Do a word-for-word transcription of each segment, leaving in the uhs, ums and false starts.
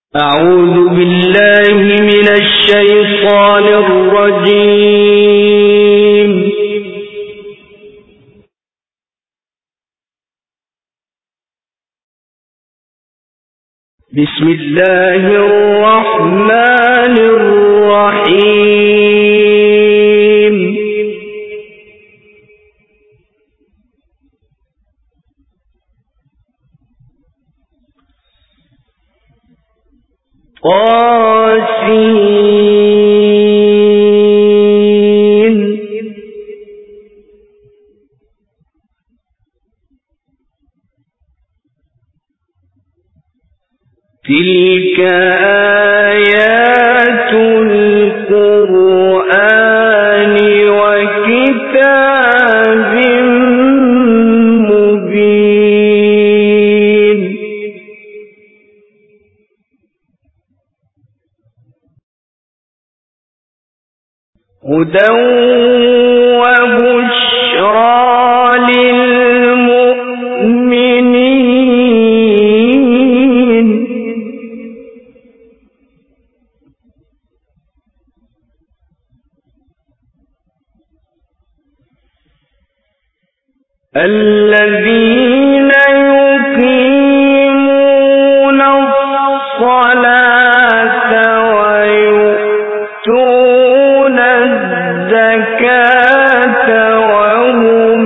أعوذ بالله من الشيطان الرجيم. بسم الله الرحمن الرحيم. طاسين تلك آيات القرآن وكتاب مبين. هدى وبشرى للمؤمنين. الذين يقيمون الصلاة ويؤتون الزكاة وهم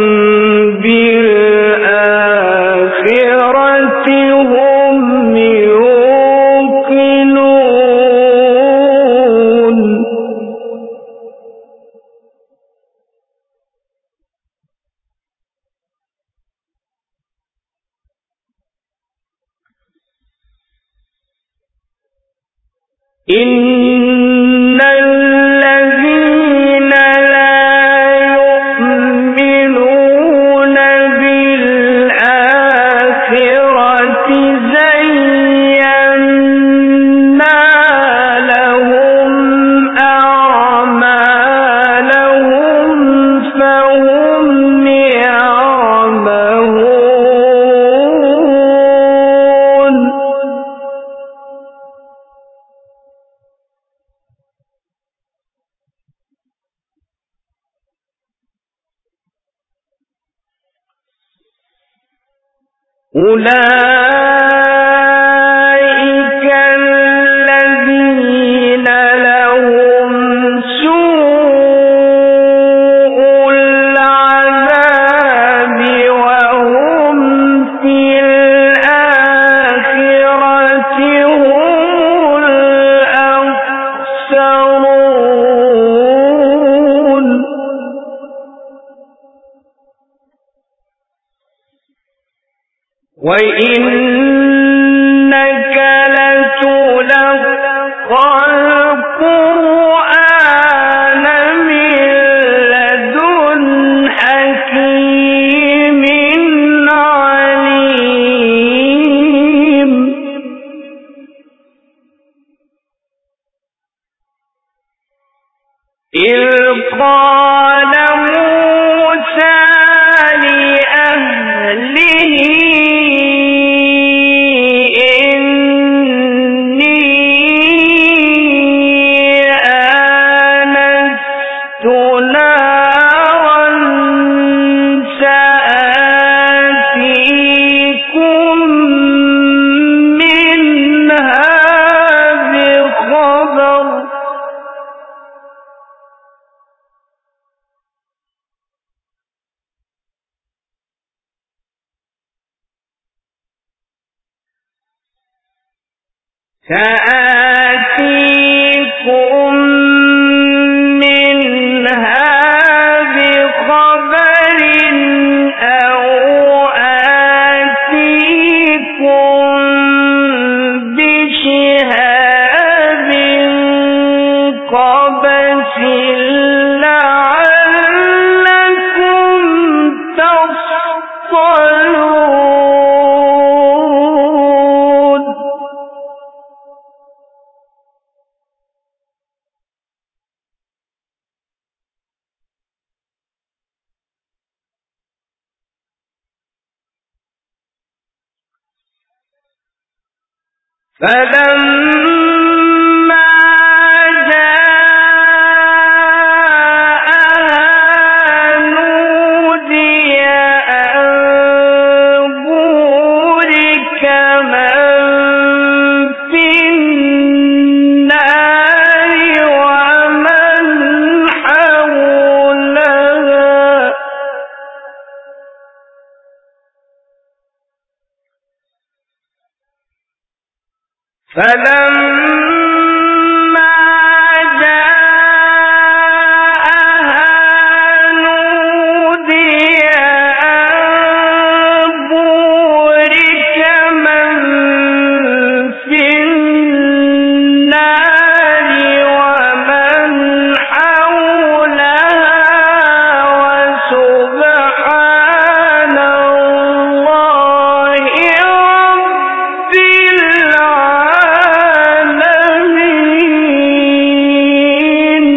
بالآخرة هم يوقنون. إن الذين لا يؤمنون بالآخرة زينا لهم أعمالهم فهم يعمهون. أولئك الذين لهم سوء العذاب وهم في الآخرة هم الأخسرون. وإنك لتلقى القرآن من لدن حكيم عليم. إذ قال موسى لأهله سآتيكم منها بخبر أو آتيكم بشهاب قبس لعلكم تصطلون. فلما جاءها نودي أن بورك من في النار ومن حولها فلما جاءها نودي أن بورك من في النار ومن حولها وسبحان الله رب العالمين.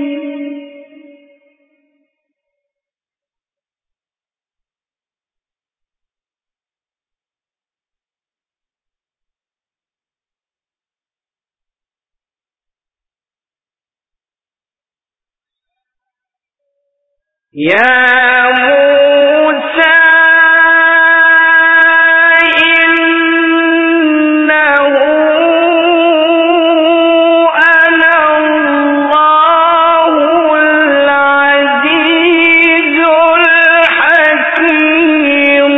يا موسى إنه أنا الله العزيز الحكيم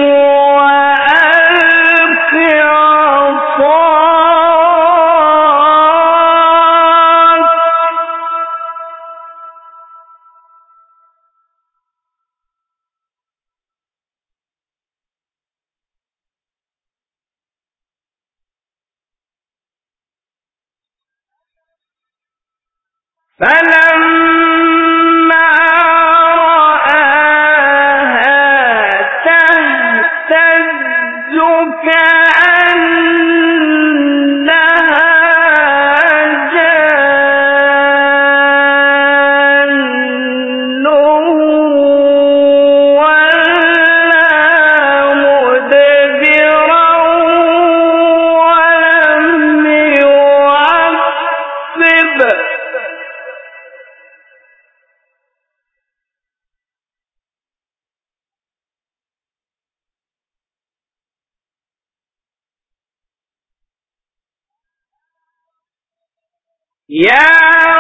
وألق عصاك فلما رآها تهتز كأنها جان ولا مدبرا ولم يعقب يا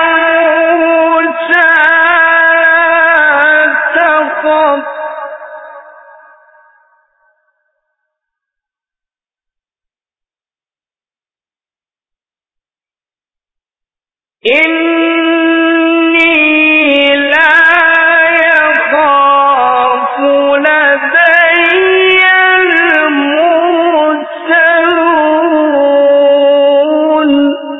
موسى تخف إني لا يخاف لدي المرسلون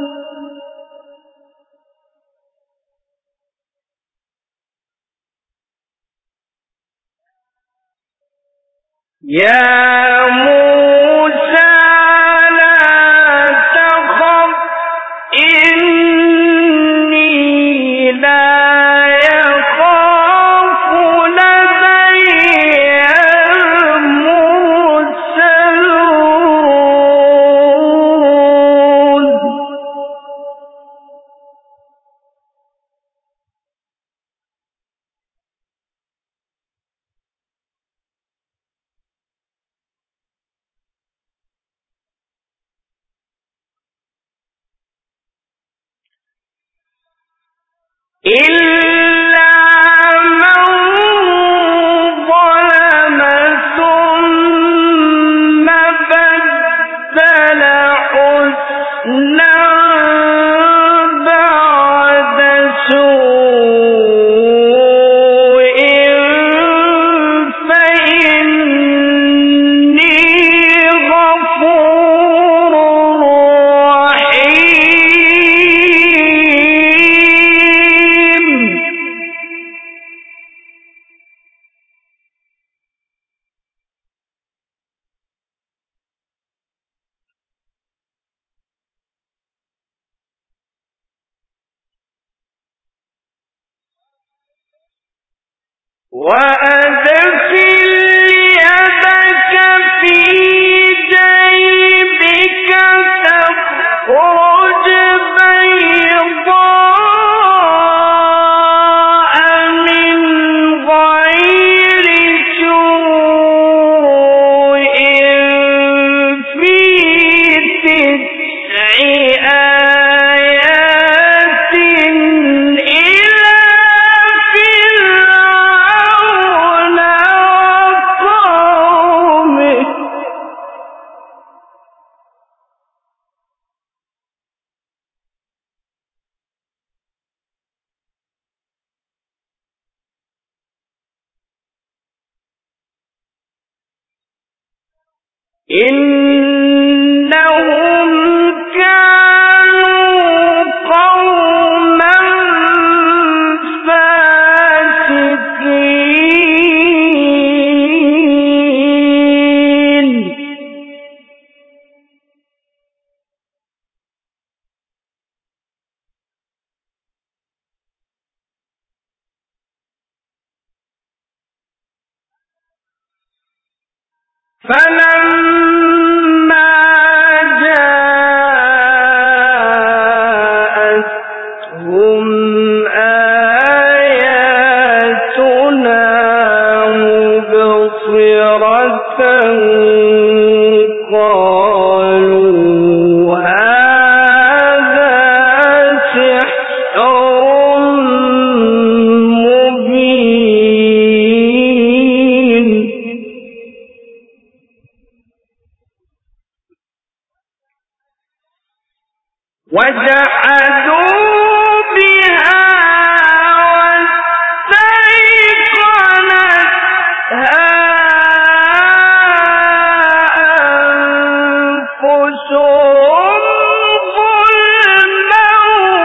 يا موسى لا تخف إني لا يخاف لدي المرسلون إلا من ظلم ثم بدل حسنا بعد سوء فإني غفور رحيم. وأدخل يدك في جيبك تخرج إنهم كانوا قوما فاسقين. فلما جاءتهم آياتنا مبصرة قالوا هذا سحر مبين. وجحدوا بها واستيقنتها أنفسهم ظلما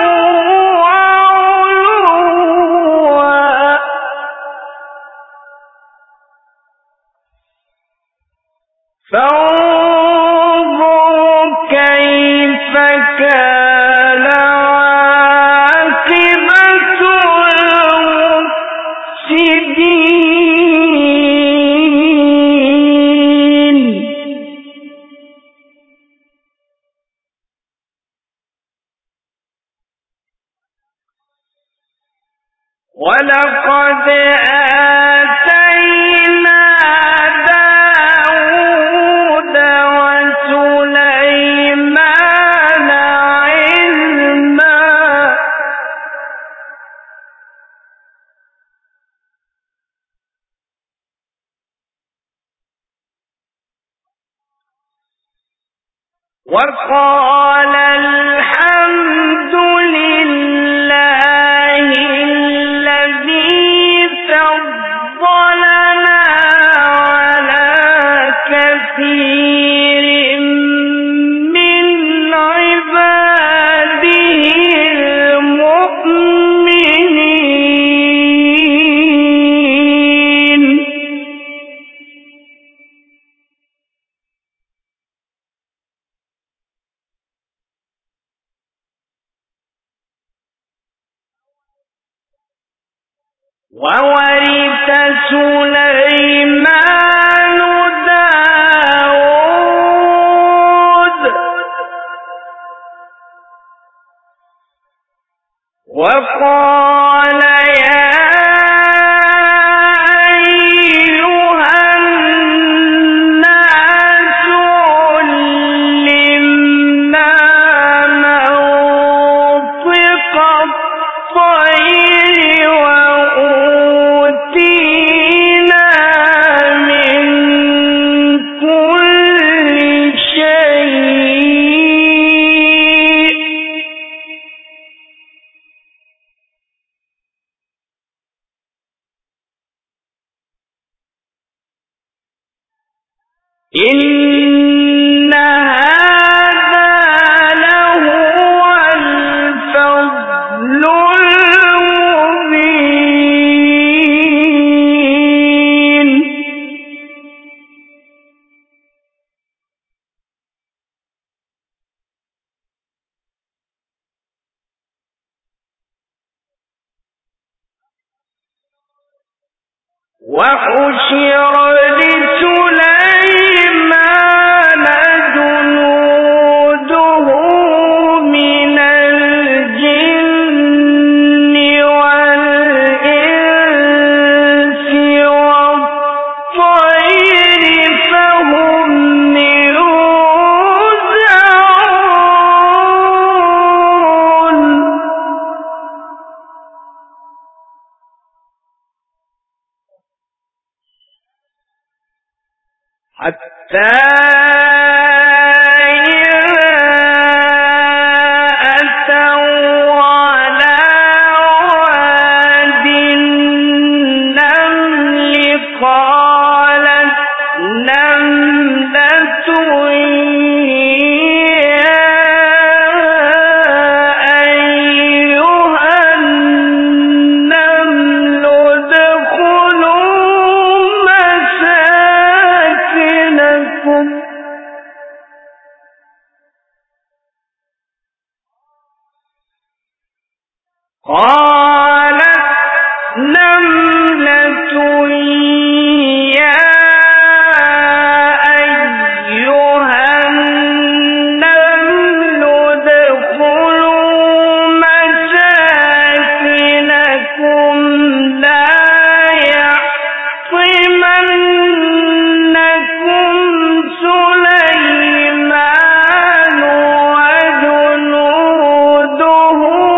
وعلوا. فانظر كيف كان عاقبة المفسدين. ولقد آتينا داود وسليمان علما وقال الحمد لله الذي فضلنا على كثير من عباده المؤمنين. وورث سليمان داود وقال يا أيها الناس علمنا منطق الطير وأوتينا من كل شيء إن هذا لهو الفضل المبين. وحشر لسليمان جنوده من الجن والإنس والطير فهم يوزعون. حتى إذا أتوا على واد النمل قالت نملة قالت نملة يا أيها النمل ادخلوا مساكنكم لا يحطمنكم سليمان وجنوده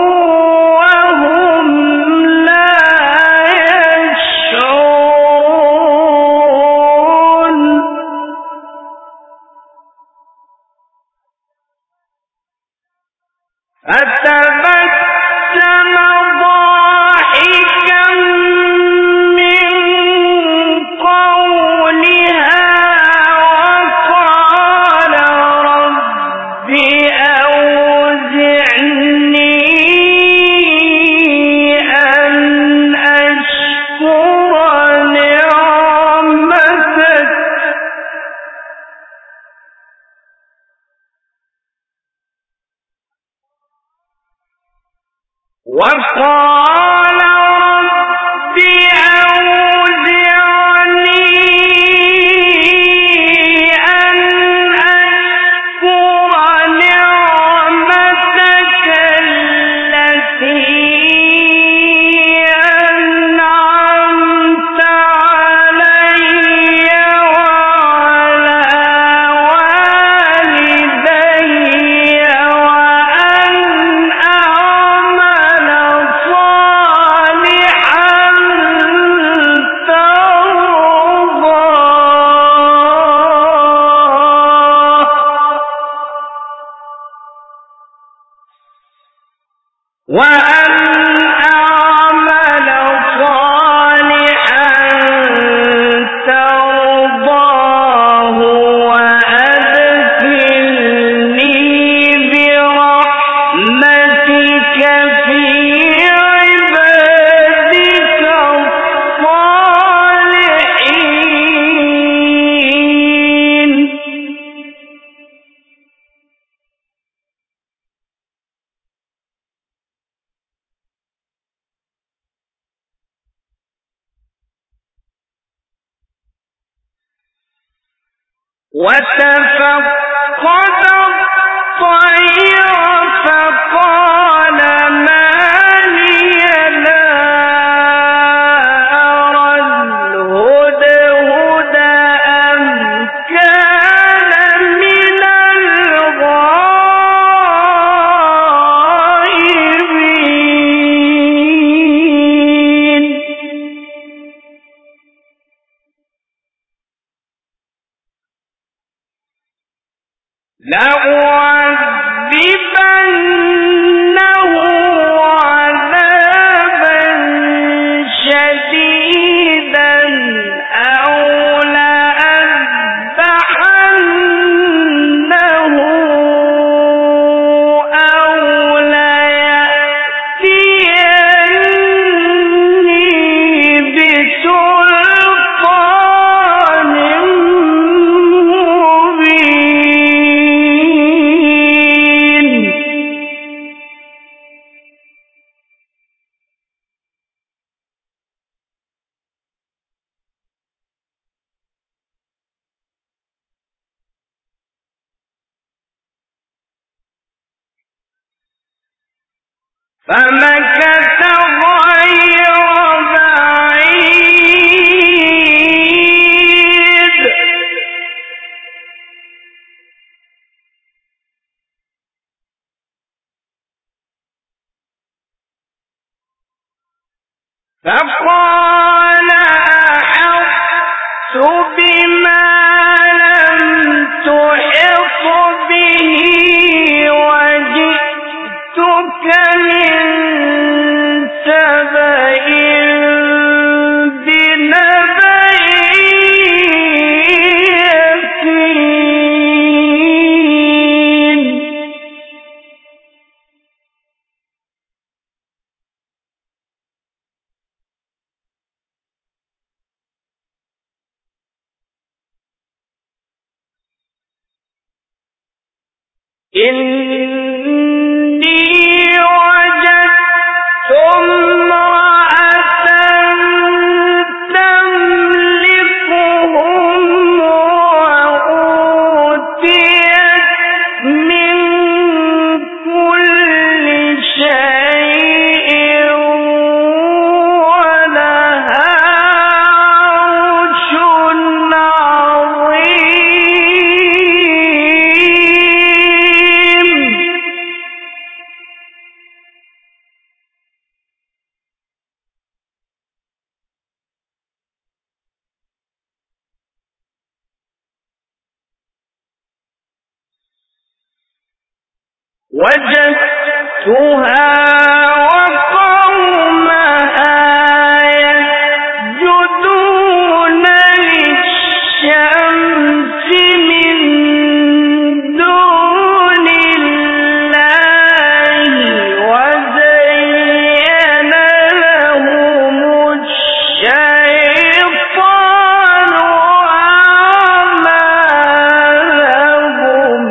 وهم لا يشعرون. فتبسم ضاحكا من قولها وقال رب أوزعني أن أشكر نعمتك وقال رب أوزعني أن أشكر نعمتك التي أنعمت علي وعلى والدي وأن أعمل صالحا ترضاه وأن أعمل صالحا ترضاه وأدخلني برحمتك في عبادك الصالحين. وتفقد الطير فقال ما لي لا أرى الهدهد أم كان من الغائبين. لأعذبنه عذابا شديدا أو لأذبحنه أو ليأتيني بسلطان مبين. فمكث غير بعيد فقال أحطت بما لم تحط به وجئتك من سبأ بنبأ يقين. إني وجدت وجدتها وقومها يسجدون للشمس من دون الله وزين لهم الشيطان أعمالهم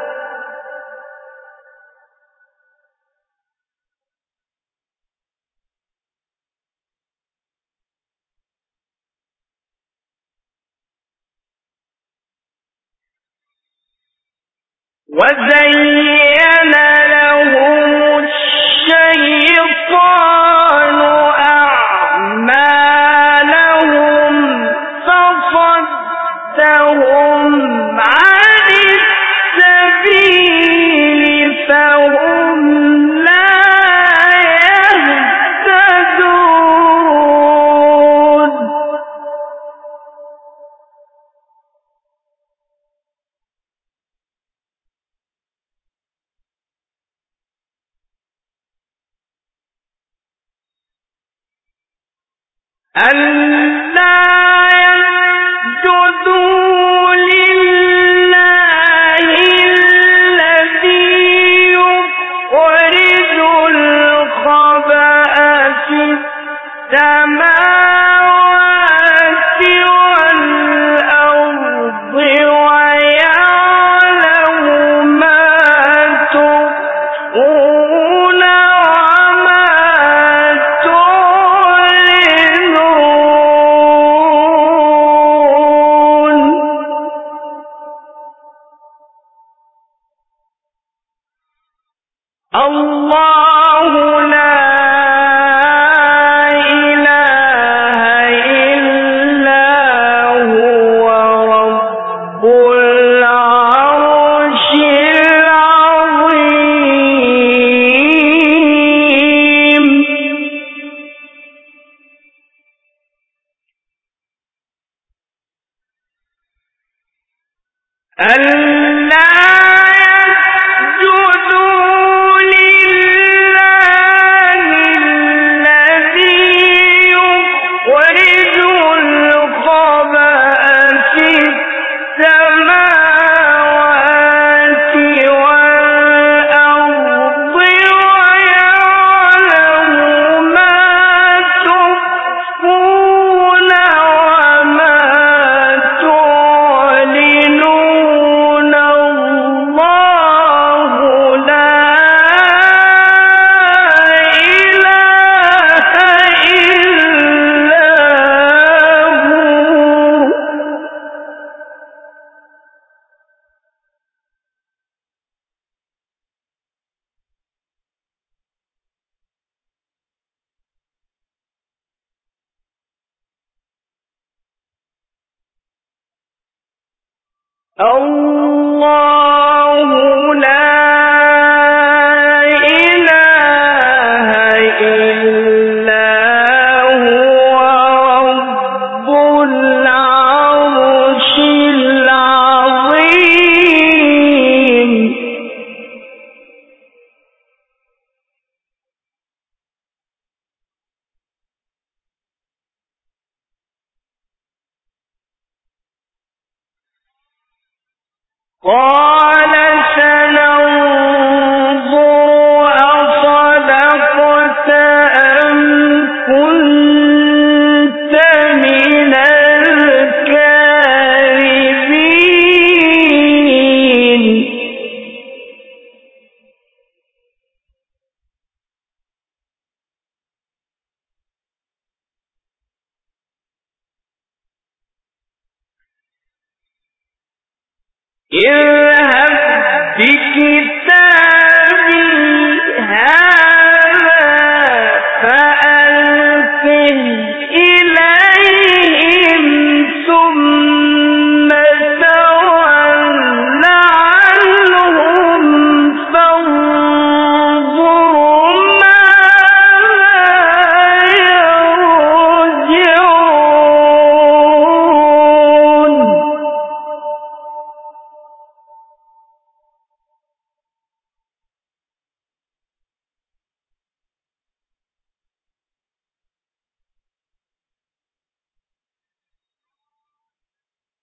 وزين لهم الشيطان أعمالهم فصدهم عن السبيل فهم لا يهتدون ألا يسجدوا لله الذي يخرج الخبأ في السماوات والأرض ويعلم ما تخفون وما تعلنون الله لا إله إلا هو رب العرش العظيم ألا يسجدوا لله الذي يخرج الخبأ في السماوات والأرض ويعلم ما تخفون وما تعلنون الله لا إله إلا هو الله لا إله إلا هو رب العرش العظيم قال سننظر أصدقت أم كنت من الكاذبين اذهب بكتابي هذا فألقه إليهم ثم تول عنهم فانظر ماذا يرجعون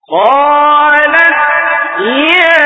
قالت يا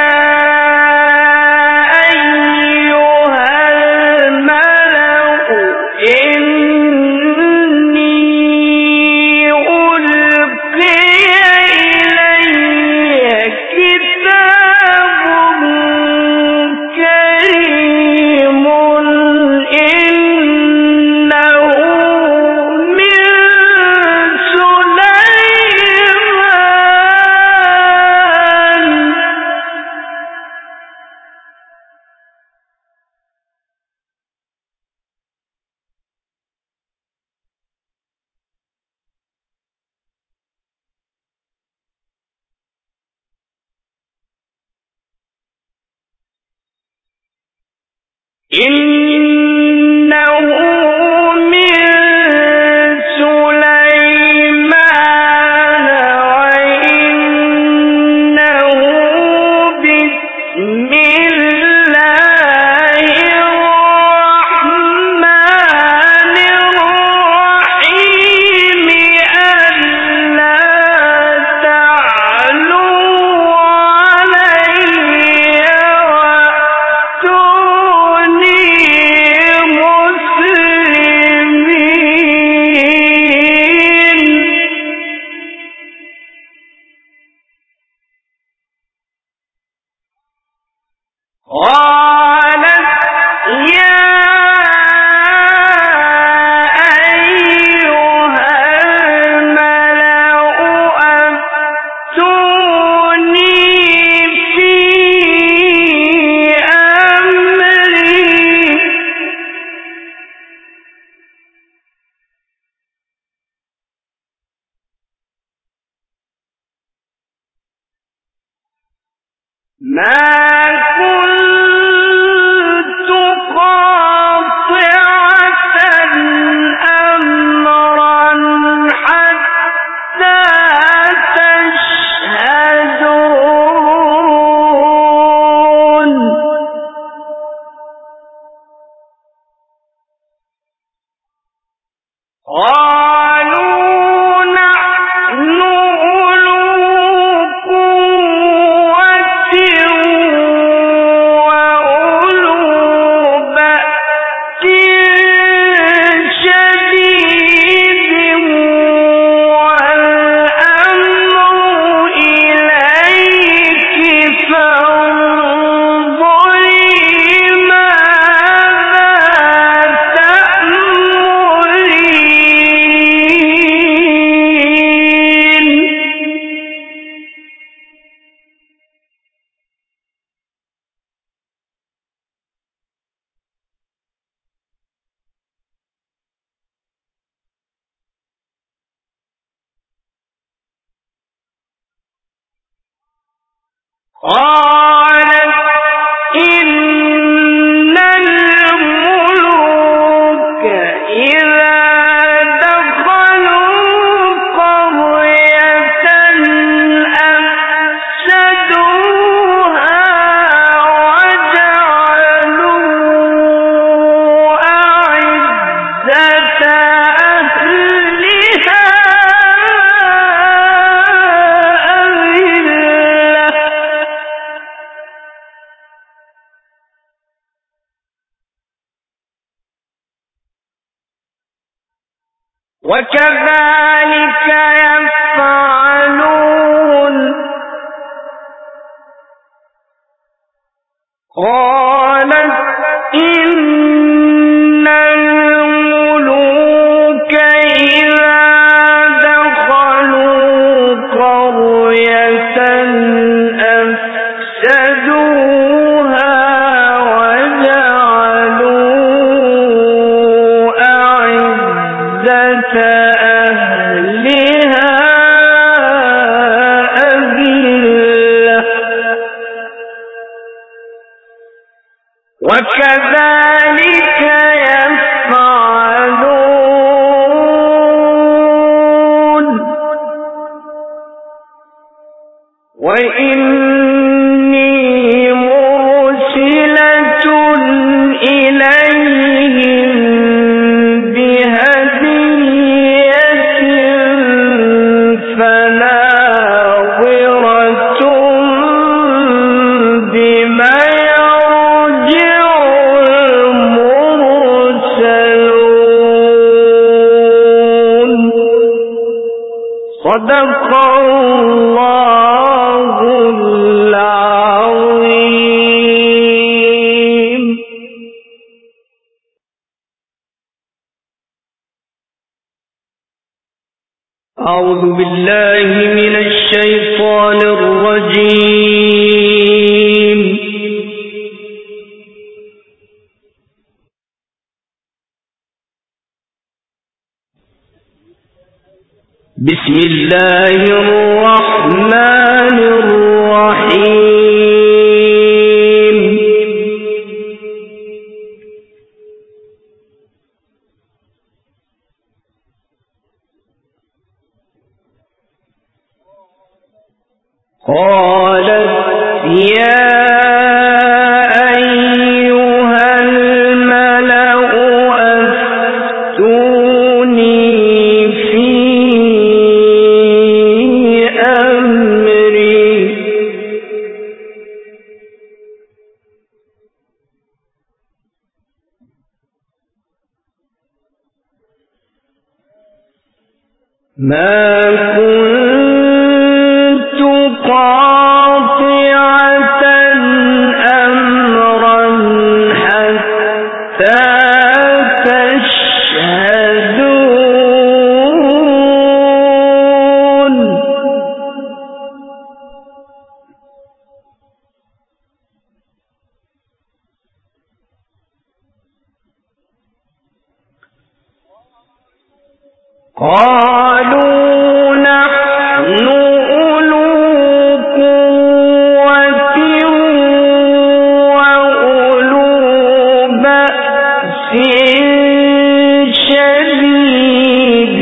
إنه من سليمان وإنه بسم الله الرحمن الرحيم ألا تعلوا علي وأتوني ما كنت قاطعة أمرا حتى تشهدون قالوا نحن أولو قوة وأولو بأس شديد والأمر إليك فانظري ماذا تأمرين. قالت إن الملوك إذا دخلوا قرية أفسدوها وجعلوا أعزة أهلها أذلة وكذلك يفعلون. قالت إن الملوك إذا دخلوا قرية أفسدوها وجعلوا أعزة أهلها أذلة وكذلك يفعلون. وإني مرسلة إليهم بهدية فناظرة صدق الله العظيم. أعوذ بالله من الشيطان الرجيم. بسم الله الرحمن الرحيم. قالت يا ما كنت قاطعة أمرا حتى تشهدون. قالوا نحن أولو قوة وأولو بأس شديد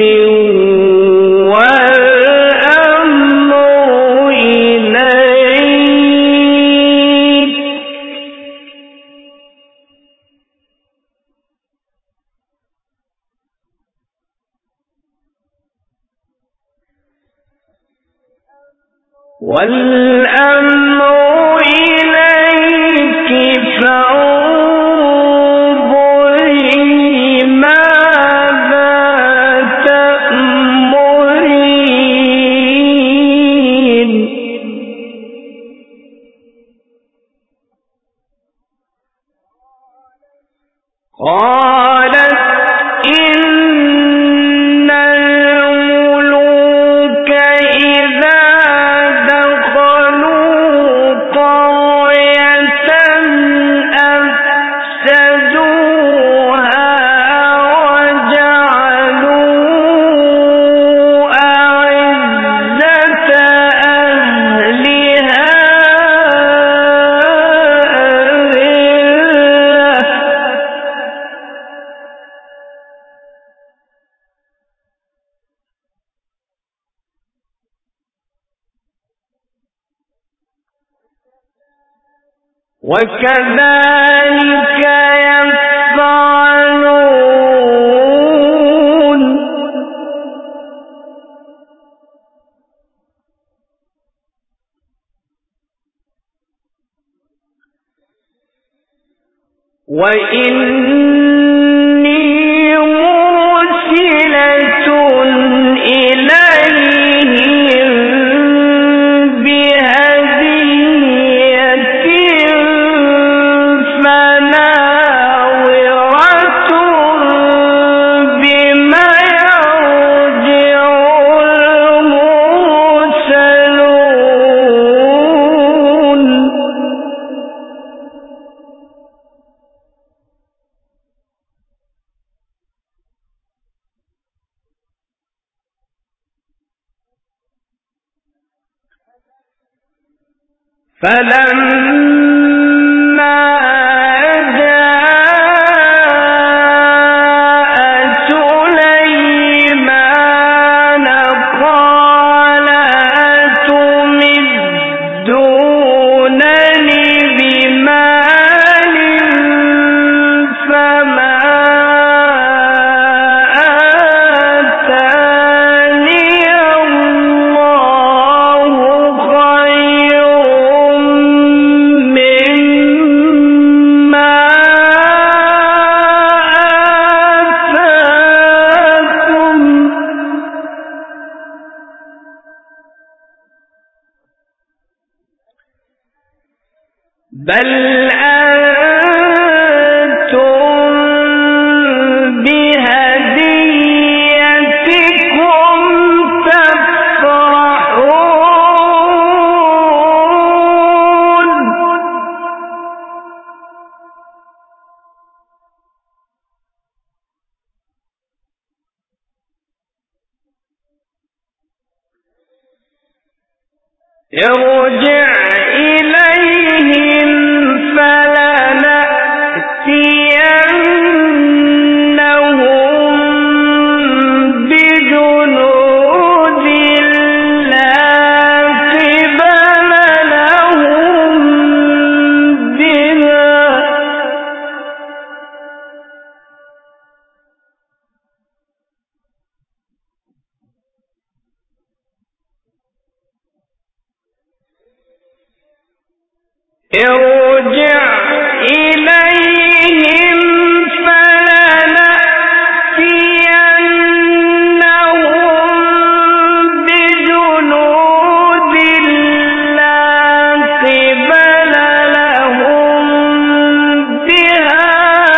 والأمر إليك. والأمر إليك فانظري ماذا تأمرين. قالت إن الملوك إذا وكذلك يفعلون. وإني مرسلة إليهم بهدية فناظرة بما يرجع المرسلون. فلما جاء سليمان قال أتمدونني بمال فما آتاني الله خير بل أنتم بهديتكم تفرحون. ارجع إليهم فلنأتينهم بجنود لا قبل لهم بها ارجع إليهم فلنأتينهم بجنود لا قبل لهم بها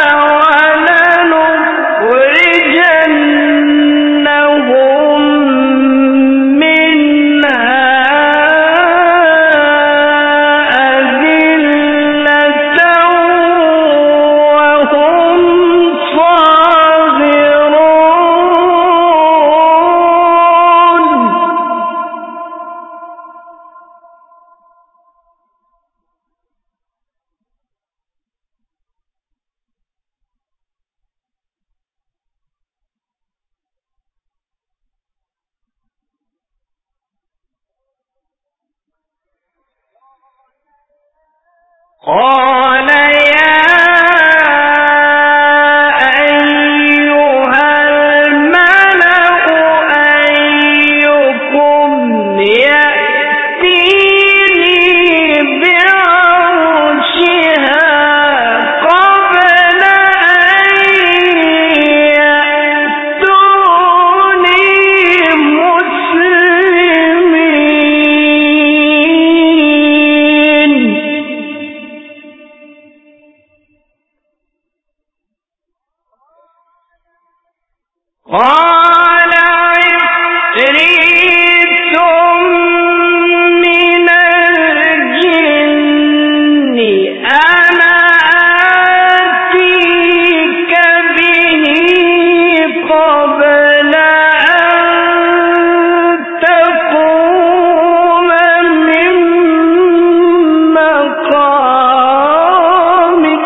ولنخرجنهم منها قال يا أيها الملأ أيكم يأتيني بعرشها قبل أن يأتوني مسلمين. قال عفريت من الجن أنا آتيك به قبل أن تقوم من مقامك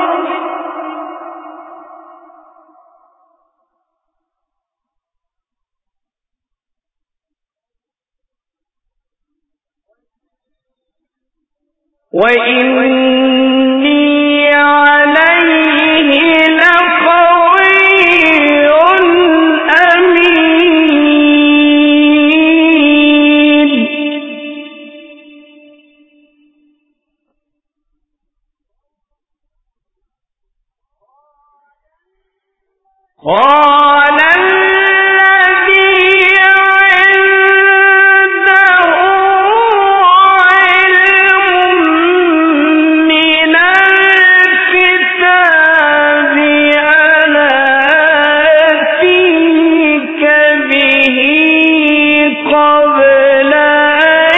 وإني عليه لقوي أمين. قال الذي عنده علم من الكتاب أنا آتيك به قبل أن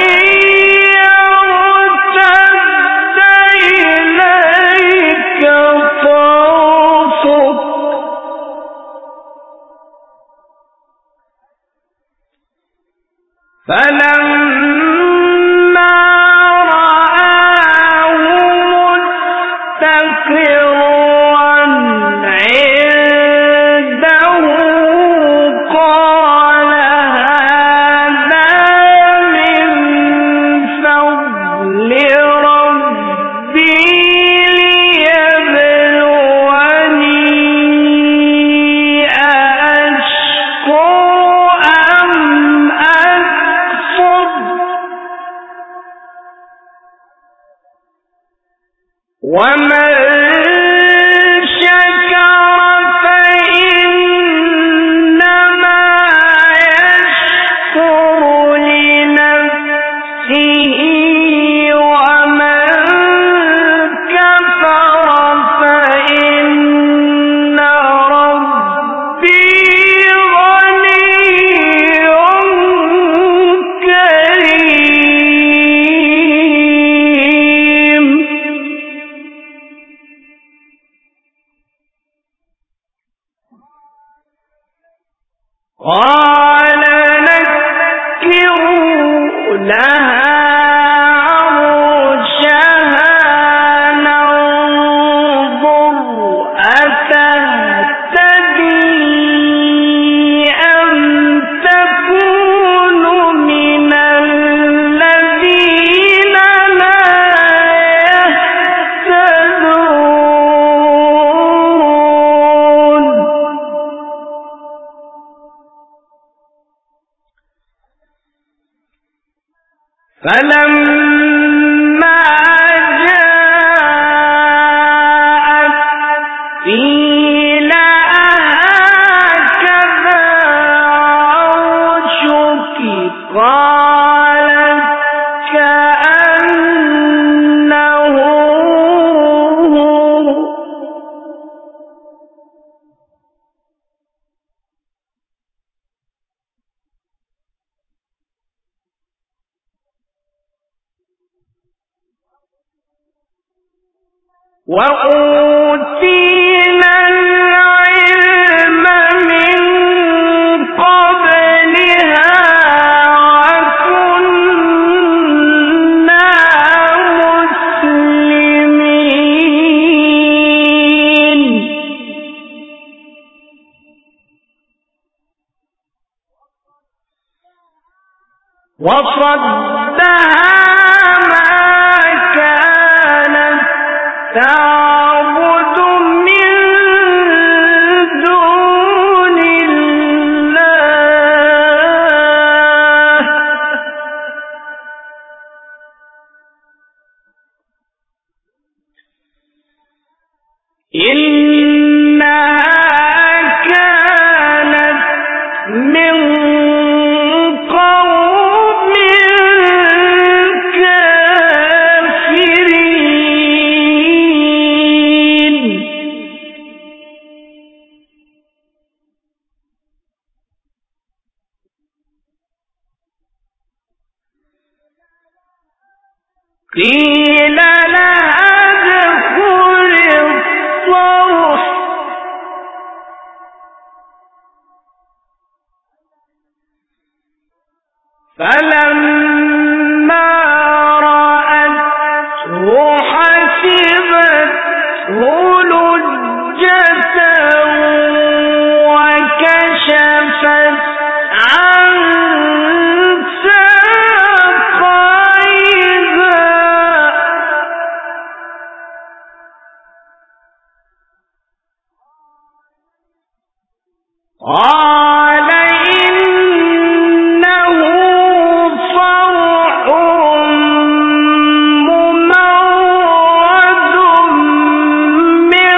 يرتد إليك طرفك فلما رآه مستقرا عنده قال هذا من فضل ربي ليبلوني أأشكر أم أكفر ومن شكر فإنما يشكر لنفسه ومن قال نكروا لها فلما جاءت قيل هكذا عرشك قالت كأنه هو وأوتينا العلم من قبلها وكنا مسلمين وصدها تعبد من دون الله إنها كانت من قوم قيل لها ادخل الصرح فلما رأته حسبته لجة وكشفت عن قال إنه صرح ممرد من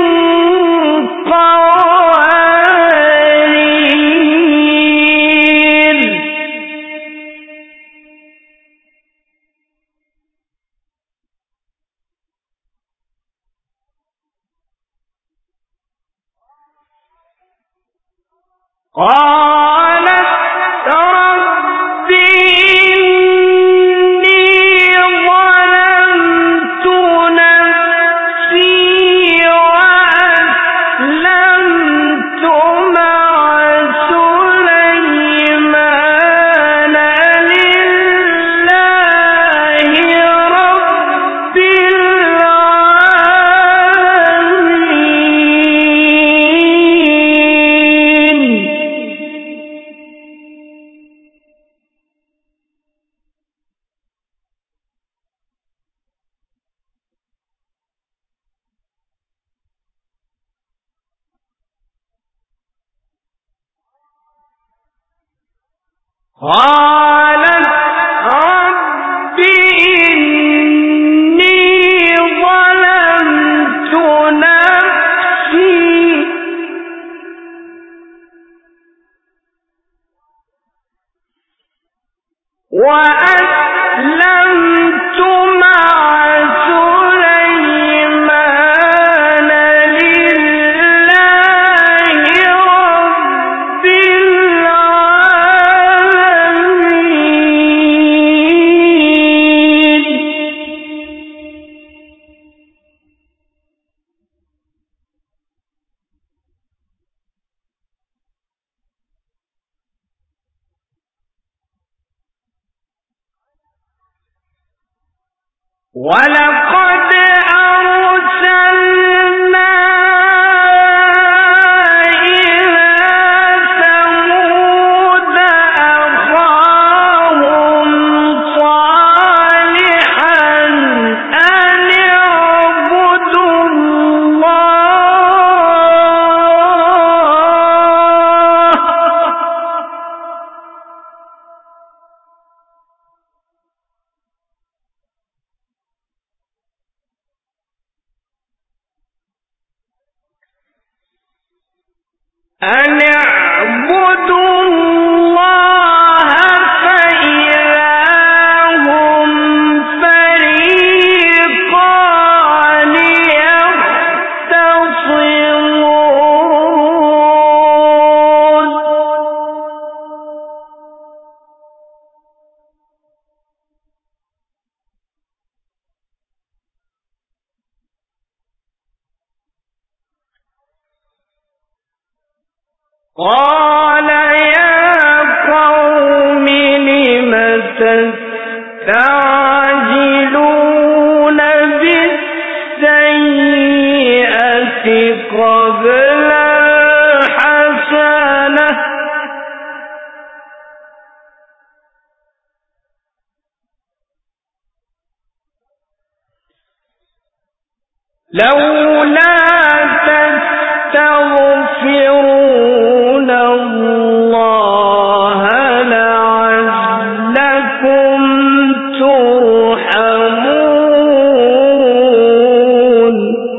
قوارير قالت رب إني ظلمت نفسي وأسلمت مع سليمان لله رب العالمين قالت رب إني ظلمت نفسي وأسلمت مع سليمان لله رب العالمين ولقد أرسلنا إلى ثمود أخاهم صالحا أن اعبدوا الله أن اعبدوا الله فإذا هم فريقان يختصمون قال يا قوم لم تستعجلون بالسيئة قبل الحسنة لولا تستغفرون الله لعلكم ترحمون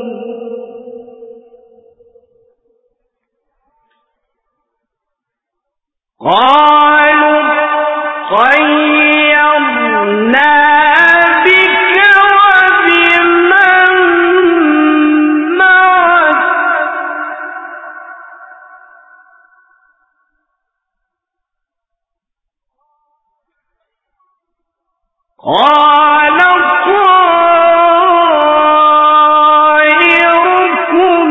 قالوا طيرنا بك وبمن معك قال طائركم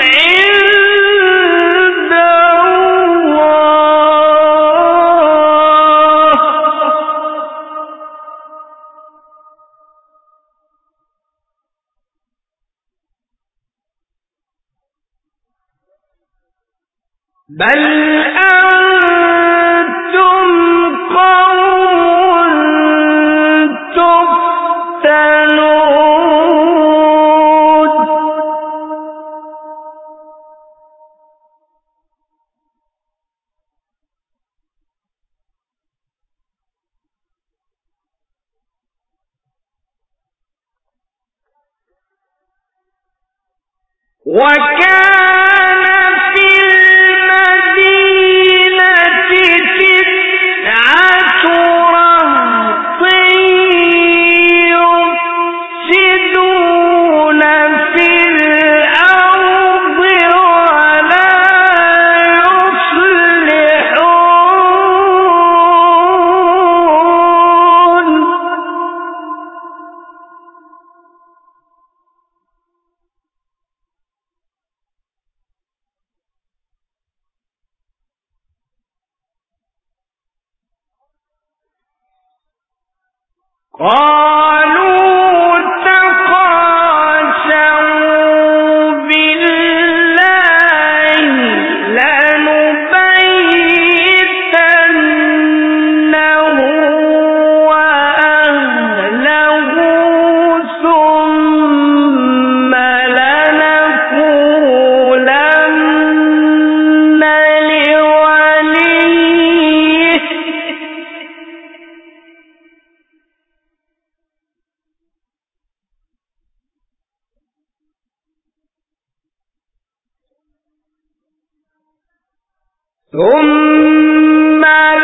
عند الله بل أنتم قوم تفتنون وكان في المدينة تسعة رهط يفسدون في الأرض ولا يصلحون قالوا تقاسموا بالله لنبيتنه وأهله ثم لنقولن لوليه ثم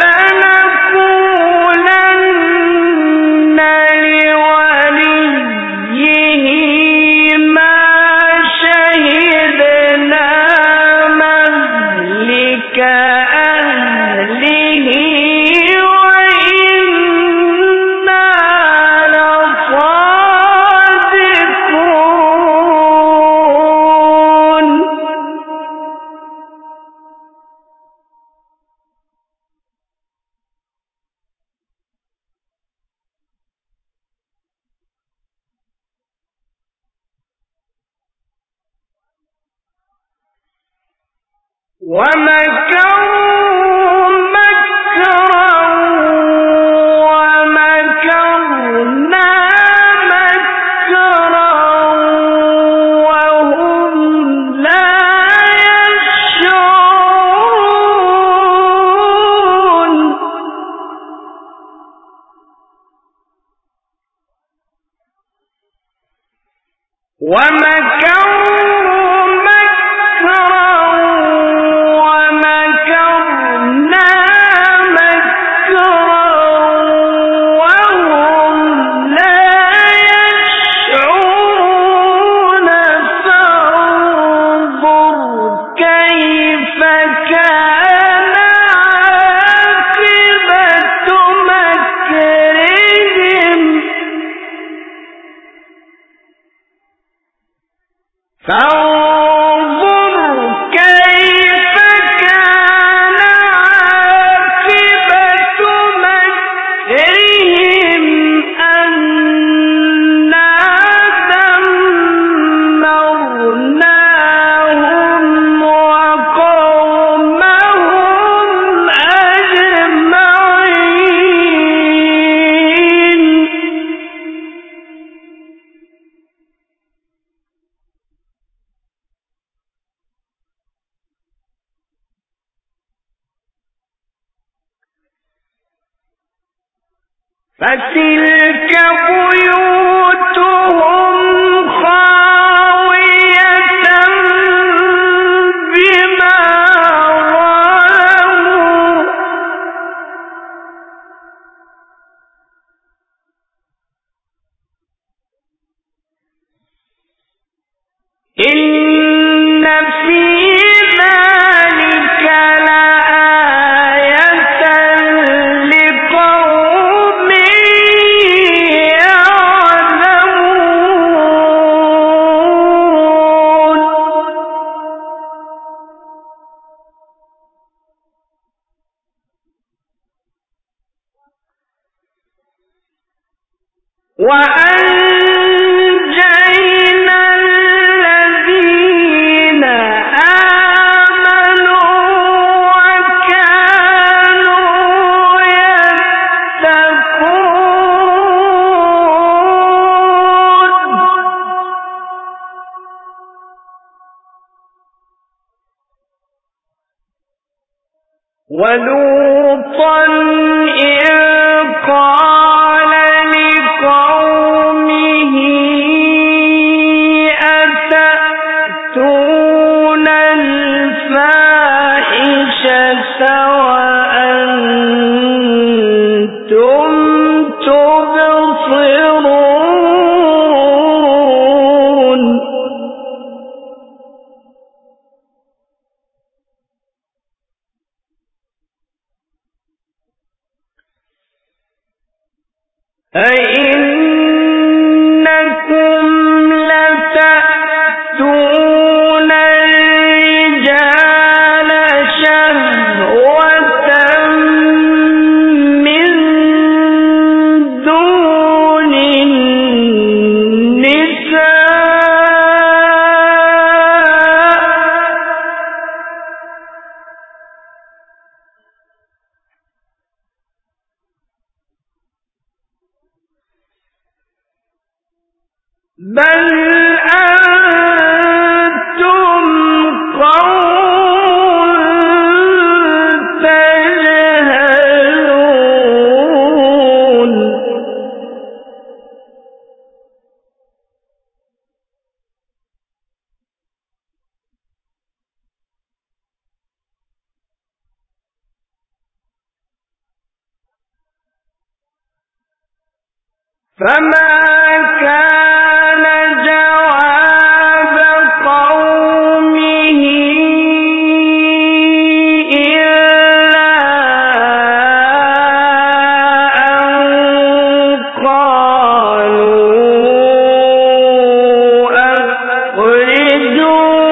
لنقولن لوليه ما شهدنا مهلك أهله وإنا لصادقون فتلك بيوتهم خاوية بما ظلموا إن في ذلك لآية لقوم يعلمون. وأنجينا الذين آمنوا وكانوا يتقون. ولوطا إذ قال لقومه أتأتون الفاحشة وأنتم تبصرون. أئنكم لتأتون الرجال شهوة من دون بل أنتم قوم تجهلون. فما كان جواب قومه إلا أن قالوا أخرجوا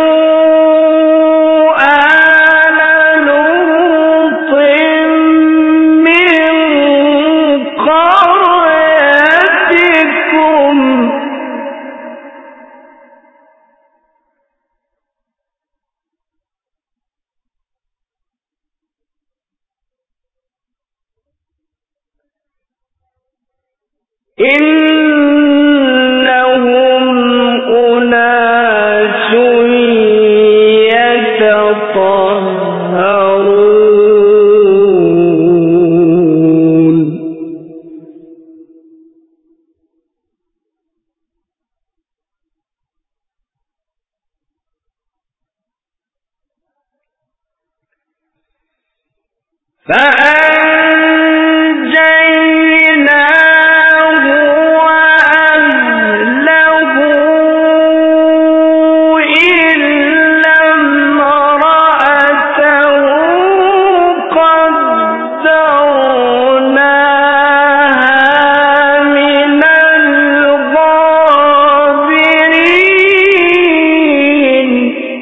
آل لوط من قريتكم إنهم أناس يتطهرون فأنجيناه وأهله إلا امرأته قدرناها من الغابرين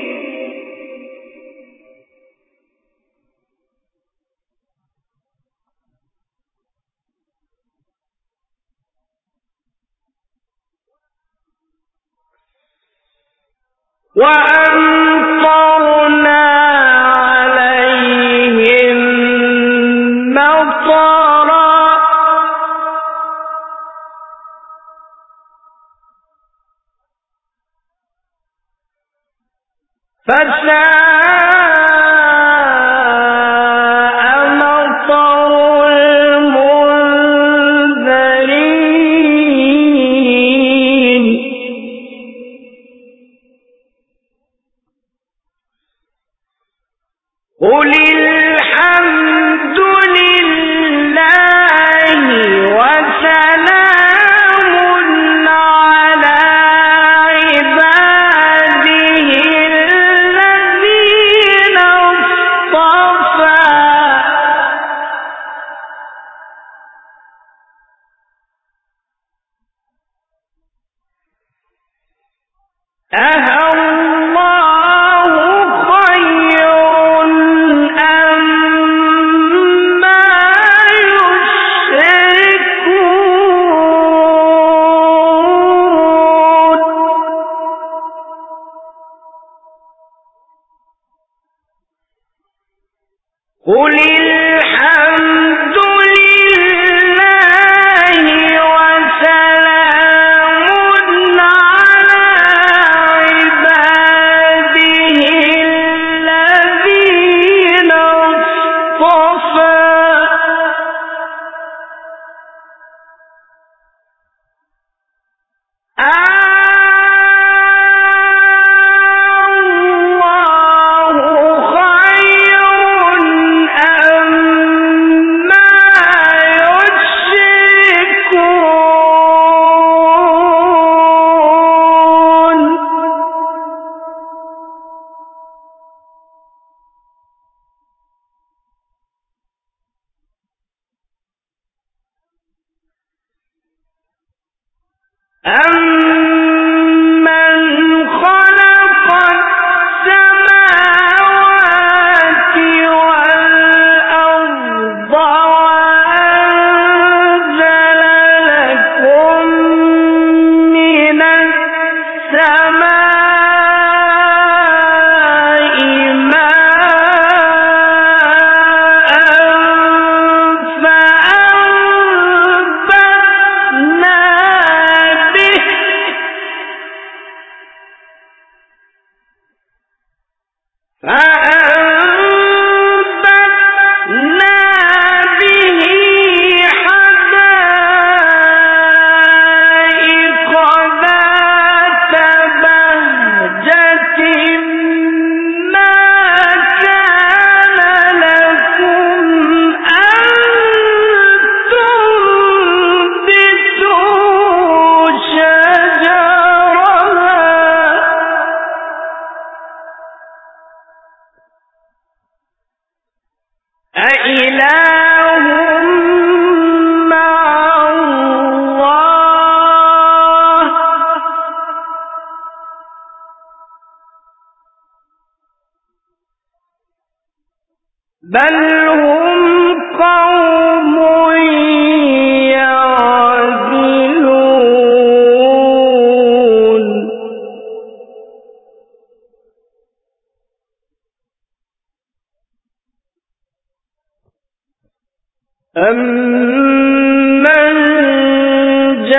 وأمطرنا عليهم مطرا فساء مطر المنذرين قل الحمد لله وسلام على عباده الذين اصطفى أَهَللَّهُ خَيْرٌ أَمَّا يُشْرِكُونَ قُلِ الْحَمْدُ لِلَّهِ وَسَلَامٌ عَلَى عِبَادِهِ الَّذِينَ اصْطَفَى اللَّهُ خَيْرٌ أَمَّا يُشْرِكُونَ أَمَّنْ خَلَقَ السَّمَاوَاتِ وَالْأَرْضَ وَأَنزَلَ لَكُم مِّنَ السَّمَاءِ مَاءً فَأَنبَتْنَا بِهِ فَأَنبَتْنَا بِهِ حَدَائِقَ ذَاتَ بَهْجَةٍ مَّا كَانَ لَكُمْ أَن تُنبِتُوا شَجَرَهَا أَإِلَٰهٌ مَّعَ اللَّهِ ۚ بَلْ هُمْ قَوْمٌ يَعْدِلُونَ أَمَّنْ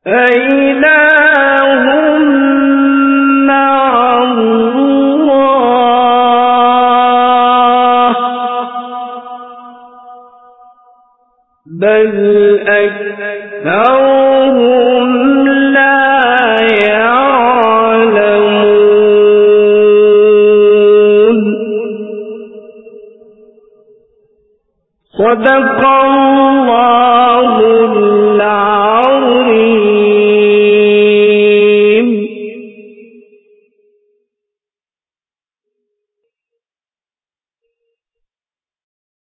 أإله مع الله بل أكثرهم لا يعلمون. صدق الله العظيم.